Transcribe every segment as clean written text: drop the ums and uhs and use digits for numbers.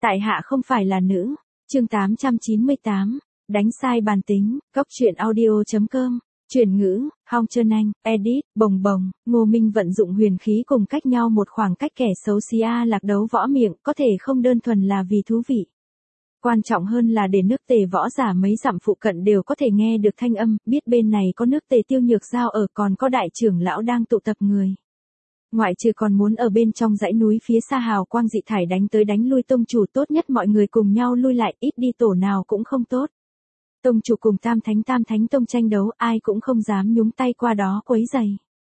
Tại hạ không phải là nữ. Chương 898. Đánh sai bàn tính. Cóc truyện audio.com. Chuyển ngữ, Hong Trơn Anh, edit, bồng bồng. Ngô Minh vận dụng huyền khí cùng cách nhau một khoảng cách, kẻ xấu xí A Lạc đấu võ miệng, có thể không đơn thuần là vì thú vị. Quan trọng hơn là để nước Tề võ giả mấy dặm phụ cận đều có thể nghe được thanh âm, biết bên này có nước Tề Tiêu Nhược Giao ở, còn có đại trưởng lão đang tụ tập người. Ngoại trừ còn muốn ở bên trong dãy núi phía xa hào quang dị thải đánh tới đánh lui tông chủ, tốt nhất mọi người cùng nhau lui lại, ít đi tổ nào cũng không tốt. Tông chủ cùng tam thánh tông tranh đấu, ai cũng không dám nhúng tay qua đó quấy rầy.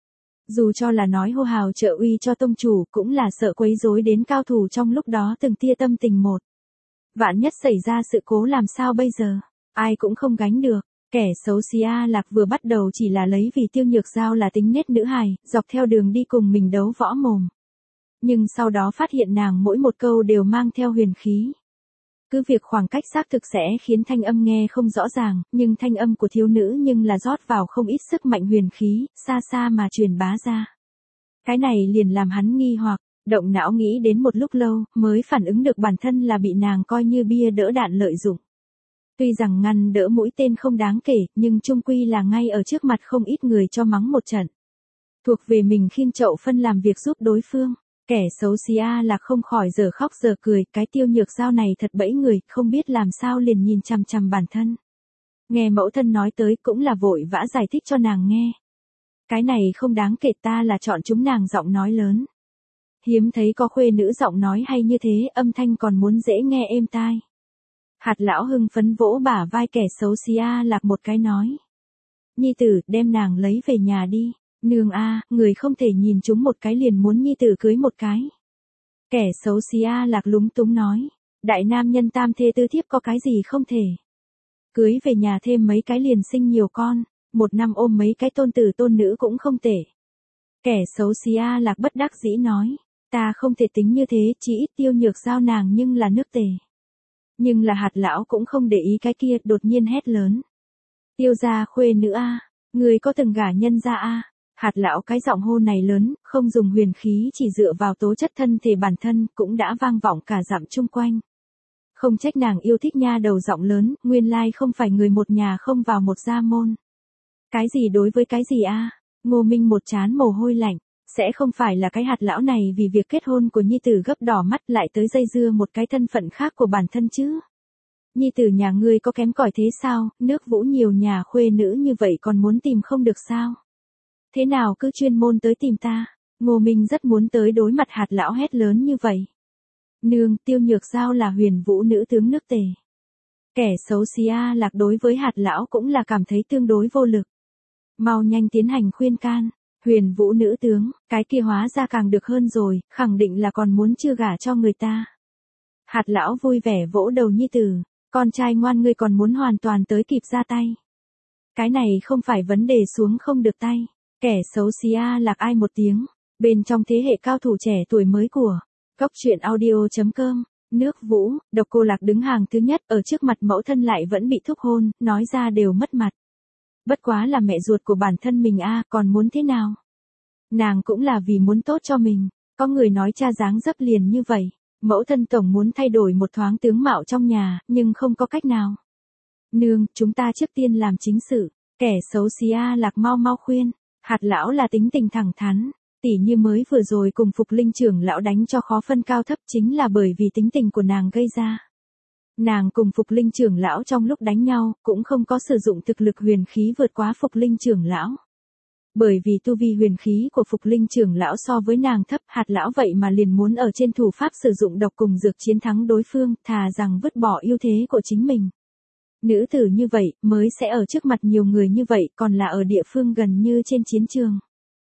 Dù cho là nói hô hào trợ uy cho tông chủ, cũng là sợ quấy rối đến cao thủ trong lúc đó từng tia tâm tình một. Vạn nhất xảy ra sự cố làm sao bây giờ, ai cũng không gánh được. Kẻ xấu xí A Lạc vừa bắt đầu chỉ là lấy vì Tiêu Nhược Giao là tính nết nữ hài, dọc theo đường đi cùng mình đấu võ mồm. Nhưng sau đó phát hiện nàng mỗi một câu đều mang theo huyền khí. Cứ việc khoảng cách xác thực sẽ khiến thanh âm nghe không rõ ràng, nhưng thanh âm của thiếu nữ nhưng là rót vào không ít sức mạnh huyền khí, xa xa mà truyền bá ra. Cái này liền làm hắn nghi hoặc, động não nghĩ đến một lúc lâu, mới phản ứng được bản thân là bị nàng coi như bia đỡ đạn lợi dụng. Tuy rằng ngăn đỡ mũi tên không đáng kể, nhưng chung quy là ngay ở trước mặt không ít người cho mắng một trận. Thuộc về mình khiêng chậu phân làm việc giúp đối phương. Kẻ xấu xí A Lạc không khỏi giờ khóc giờ cười, cái Tiêu Nhược Giao này thật bẫy người, không biết làm sao liền nhìn chằm chằm bản thân. Nghe mẫu thân nói tới cũng là vội vã giải thích cho nàng nghe. Cái này không đáng kể, ta là chọn chúng nàng giọng nói lớn. Hiếm thấy có khuê nữ giọng nói hay như thế, âm thanh còn muốn dễ nghe êm tai. Hạt lão hưng phấn vỗ bả vai kẻ xấu xí A Lạc một cái nói. Nhi tử, đem nàng lấy về nhà đi. Nương a, người không thể nhìn chúng một cái liền muốn nhi tử cưới một cái. Kẻ xấu xí A Lạc lúng túng nói. Đại nam nhân tam thê tư thiếp có cái gì không thể. Cưới về nhà thêm mấy cái liền sinh nhiều con, một năm ôm mấy cái tôn tử tôn nữ cũng không tệ. Kẻ xấu xí A Lạc bất đắc dĩ nói. Ta không thể tính như thế, chỉ ít Tiêu Nhược Giao nàng nhưng là nước Tề. Nhưng là hạt lão cũng không để ý cái kia, đột nhiên hét lớn. Tiêu gia khuê nữ a, người có từng gả nhân gia a? Hạt lão cái giọng hô này lớn, không dùng huyền khí, chỉ dựa vào tố chất thân thể bản thân, cũng đã vang vọng cả dặm chung quanh. Không trách nàng yêu thích nha đầu giọng lớn, nguyên lai không phải người một nhà không vào một gia môn. Cái gì đối với cái gì a? Ngô Minh một trán mồ hôi lạnh. Sẽ không phải là cái hạt lão này vì việc kết hôn của nhi tử gấp đỏ mắt lại tới dây dưa một cái thân phận khác của bản thân chứ. Nhi tử nhà ngươi có kém cỏi thế sao, nước Vũ nhiều nhà khuê nữ như vậy còn muốn tìm không được sao? Thế nào cứ chuyên môn tới tìm ta? Ngô Minh rất muốn tới đối mặt hạt lão hét lớn như vậy. Nương, Tiêu Nhược Giao là Huyền Vũ nữ tướng nước Tề. Kẻ xấu xí A Lạc đối với hạt lão cũng là cảm thấy tương đối vô lực. Mau nhanh tiến hành khuyên can. Huyền Vũ nữ tướng, cái kia hóa ra càng được hơn rồi, khẳng định là còn muốn chưa gả cho người ta. Hạt lão vui vẻ vỗ đầu nhi tử, con trai ngoan ngươi còn muốn hoàn toàn tới kịp ra tay. Cái này không phải vấn đề xuống không được tay. Kẻ xấu xí A Lạc ai một tiếng, bên trong thế hệ cao thủ trẻ tuổi mới của Cóc truyện audio.com. Nước Vũ, Độc Cô Lạc đứng hàng thứ nhất, ở trước mặt mẫu thân lại vẫn bị thúc hôn, nói ra đều mất mặt. Bất quá là mẹ ruột của bản thân mình a, còn muốn thế nào? Nàng cũng là vì muốn tốt cho mình, có người nói cha dáng dấp liền như vậy, mẫu thân tổng muốn thay đổi một thoáng tướng mạo trong nhà, nhưng không có cách nào. Nương, chúng ta trước tiên làm chính sự, kẻ xấu xí A Lạc mau mau khuyên, hạt lão là tính tình thẳng thắn, tỉ như mới vừa rồi cùng Phục Linh trưởng lão đánh cho khó phân cao thấp chính là bởi vì tính tình của nàng gây ra. Nàng cùng Phục Linh trưởng lão trong lúc đánh nhau, cũng không có sử dụng thực lực huyền khí vượt quá Phục Linh trưởng lão. Bởi vì tu vi huyền khí của Phục Linh trưởng lão so với nàng thấp, hạt lão vậy mà liền muốn ở trên thủ pháp sử dụng độc cùng dược chiến thắng đối phương, thà rằng vứt bỏ ưu thế của chính mình. Nữ tử như vậy, mới sẽ ở trước mặt nhiều người như vậy, còn là ở địa phương gần như trên chiến trường.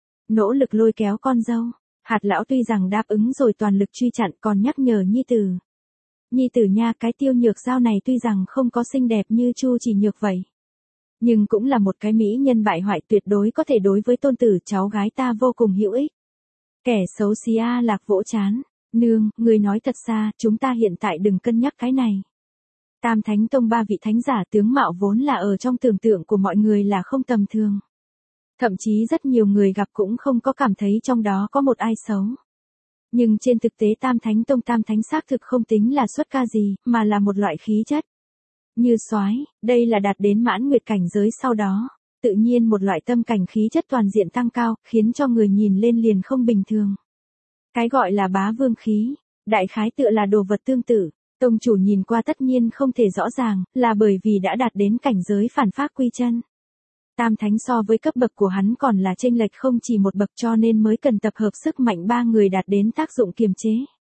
Nỗ lực lôi kéo con dâu, hạt lão tuy rằng đáp ứng rồi toàn lực truy chặn, còn nhắc nhở nhi tử. Nhi tử nha, cái Tiêu Nhược Giao này tuy rằng không có xinh đẹp như Chu Chỉ Nhược vậy, nhưng cũng là một cái mỹ nhân bại hoại, tuyệt đối có thể đối với tôn tử cháu gái ta vô cùng hữu ích. Kẻ xấu xí A Lạc vỗ chán. Nương, người nói thật xa, chúng ta hiện tại đừng cân nhắc cái này. Tam Thánh Tông ba vị thánh giả tướng mạo vốn là ở trong tưởng tượng của mọi người là không tầm thường. Thậm chí rất nhiều người gặp cũng không có cảm thấy trong đó có một ai xấu. Nhưng trên thực tế Tam Thánh Tông Tam Thánh xác thực không tính là xuất ca gì, mà là một loại khí chất. Như soái, đây là đạt đến mãn nguyệt cảnh giới sau đó. Tự nhiên một loại tâm cảnh khí chất toàn diện tăng cao, khiến cho người nhìn lên liền không bình thường. Cái gọi là bá vương khí, đại khái tựa là đồ vật tương tự. Tông chủ nhìn qua tất nhiên không thể rõ ràng, là bởi vì đã đạt đến cảnh giới phản pháp quy chân. Tam Thánh so với cấp bậc của hắn còn là chênh lệch không chỉ một bậc, cho nên mới cần tập hợp sức mạnh ba người đạt đến tác dụng kiềm chế.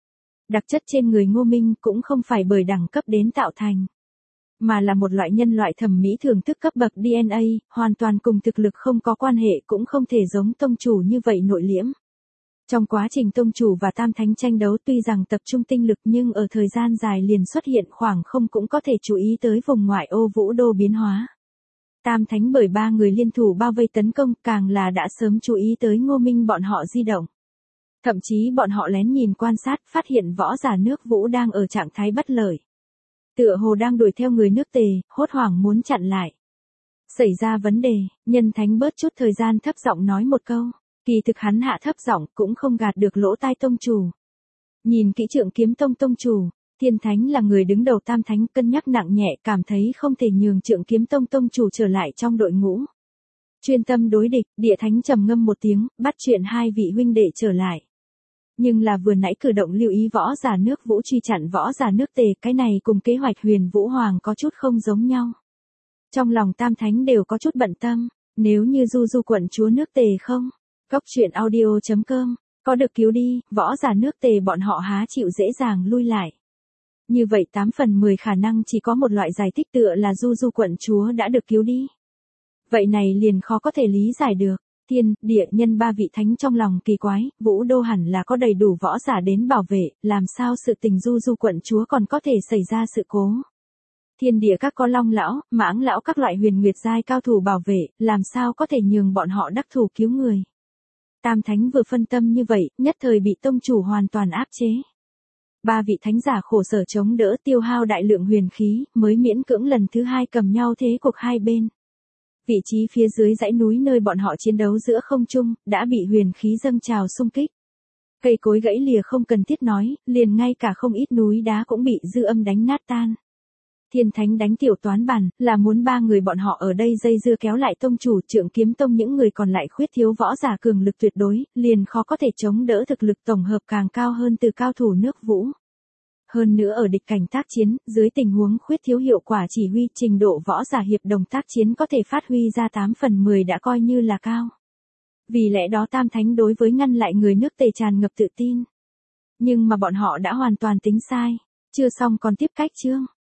Đặc chất trên người Ngô Minh cũng không phải bởi đẳng cấp đến tạo thành, mà là một loại nhân loại thẩm mỹ thưởng thức cấp bậc DNA, hoàn toàn cùng thực lực không có quan hệ, cũng không thể giống tông chủ như vậy nội liễm. Trong quá trình tông chủ và Tam Thánh tranh đấu tuy rằng tập trung tinh lực, nhưng ở thời gian dài liền xuất hiện khoảng không cũng có thể chú ý tới vùng ngoại ô Vũ Đô biến hóa. Tam Thánh bởi ba người liên thủ bao vây tấn công, càng là đã sớm chú ý tới Ngô Minh bọn họ di động. Thậm chí bọn họ lén nhìn quan sát, phát hiện võ giả nước Vũ đang ở trạng thái bất lợi. Tựa hồ đang đuổi theo người nước Tề, hốt hoảng muốn chặn lại. Xảy ra vấn đề, Nhân Thánh bớt chút thời gian thấp giọng nói một câu. Kỳ thực hắn hạ thấp giọng cũng không gạt được lỗ tai tông chủ. Nhìn kỹ Trượng Kiếm Tông tông chủ, Thiên Thánh là người đứng đầu Tam Thánh, cân nhắc nặng nhẹ, cảm thấy không thể nhường Trượng Kiếm Tông tông chủ trở lại trong đội ngũ. Chuyên tâm đối địch, Địa Thánh trầm ngâm một tiếng, bắt chuyện hai vị huynh đệ trở lại. Nhưng là vừa nãy cử động lưu ý võ giả nước Vũ truy chặn võ giả nước Tề, cái này cùng kế hoạch Huyền Vũ Hoàng có chút không giống nhau. Trong lòng Tam Thánh đều có chút bận tâm, nếu như Du quận chúa nước Tề không, Góc truyện audio.com, có được cứu đi, võ giả nước Tề bọn họ há chịu dễ dàng lui lại. Như vậy 8 phần 10 khả năng chỉ có một loại giải thích, tựa là Du quận chúa đã được cứu đi. Vậy này liền khó có thể lý giải được. Thiên, địa, nhân ba vị thánh trong lòng kỳ quái, Vũ Đô hẳn là có đầy đủ võ giả đến bảo vệ, làm sao sự tình Du quận chúa còn có thể xảy ra sự cố. Thiên địa các có Long lão, Mãng lão các loại huyền nguyệt giai cao thủ bảo vệ, làm sao có thể nhường bọn họ đắc thủ cứu người. Tam Thánh vừa phân tâm như vậy, nhất thời bị tông chủ hoàn toàn áp chế. Ba vị thánh giả khổ sở chống đỡ, tiêu hao đại lượng huyền khí, mới miễn cưỡng lần thứ hai cầm nhau thế cuộc hai bên. Vị trí phía dưới dãy núi nơi bọn họ chiến đấu giữa không trung, đã bị huyền khí dâng trào xung kích. Cây cối gãy lìa không cần thiết nói, liền ngay cả không ít núi đá cũng bị dư âm đánh nát tan. Thiên Thánh đánh tiểu toán bản, là muốn ba người bọn họ ở đây dây dưa kéo lại tông chủ Trượng Kiếm Tông, những người còn lại khuyết thiếu võ giả cường lực tuyệt đối, liền khó có thể chống đỡ thực lực tổng hợp càng cao hơn từ cao thủ nước Vũ. Hơn nữa ở địch cảnh tác chiến, dưới tình huống khuyết thiếu hiệu quả chỉ huy, trình độ võ giả hiệp đồng tác chiến có thể phát huy ra 8 phần 10 đã coi như là cao. Vì lẽ đó Tam Thánh đối với ngăn lại người nước Tề tràn ngập tự tin. Nhưng mà bọn họ đã hoàn toàn tính sai. Chưa xong còn tiếp cách chương.